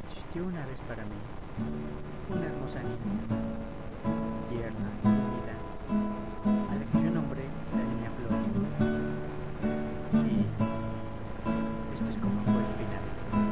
Existió una vez para mí una hermosa niña, tierna y tímida, a la que yo nombré la niña Flor. Y esto es como fue el final.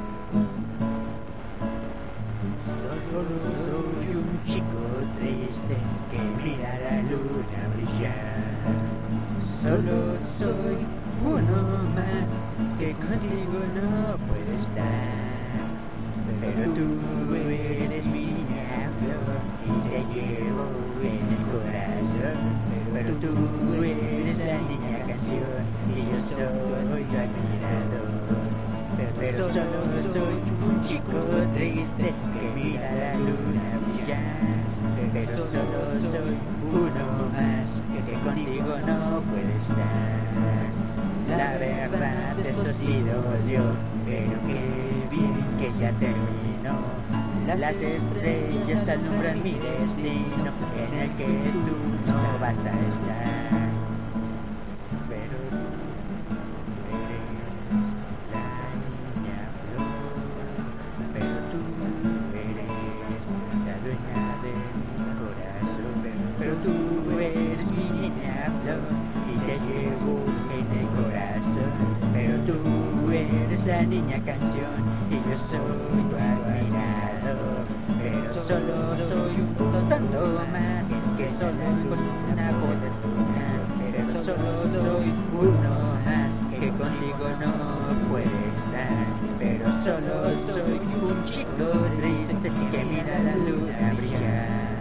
Solo soy un chico triste que mira la luna brillar. Solo soy uno más que contigo no puede estar. Pero tú eres mi niña Flor y te llevo en el corazón. Pero tú eres la niña canción y yo soy tu admirador. Pero solo soy un chico triste que mira la luna brillar. Pero solo soy uno más que contigo no puede estar. La verdad esto sí dolió, pero qué bien que ya terminó. Las estrellas alumbran mi destino en el que tú no vas a estar. Pero tú eres la niña Flor, pero tú eres la dueña de mi corazón. Pero tú eres mi niña Flor y te llevo en el corazón. Pero tú eres la niña canción y yo soy tu admirador. Pero solo soy un tonto más que solo con una fortuna. Pero solo soy uno más que contigo no puede estar. Pero solo soy un chico triste que mira la luna brillar.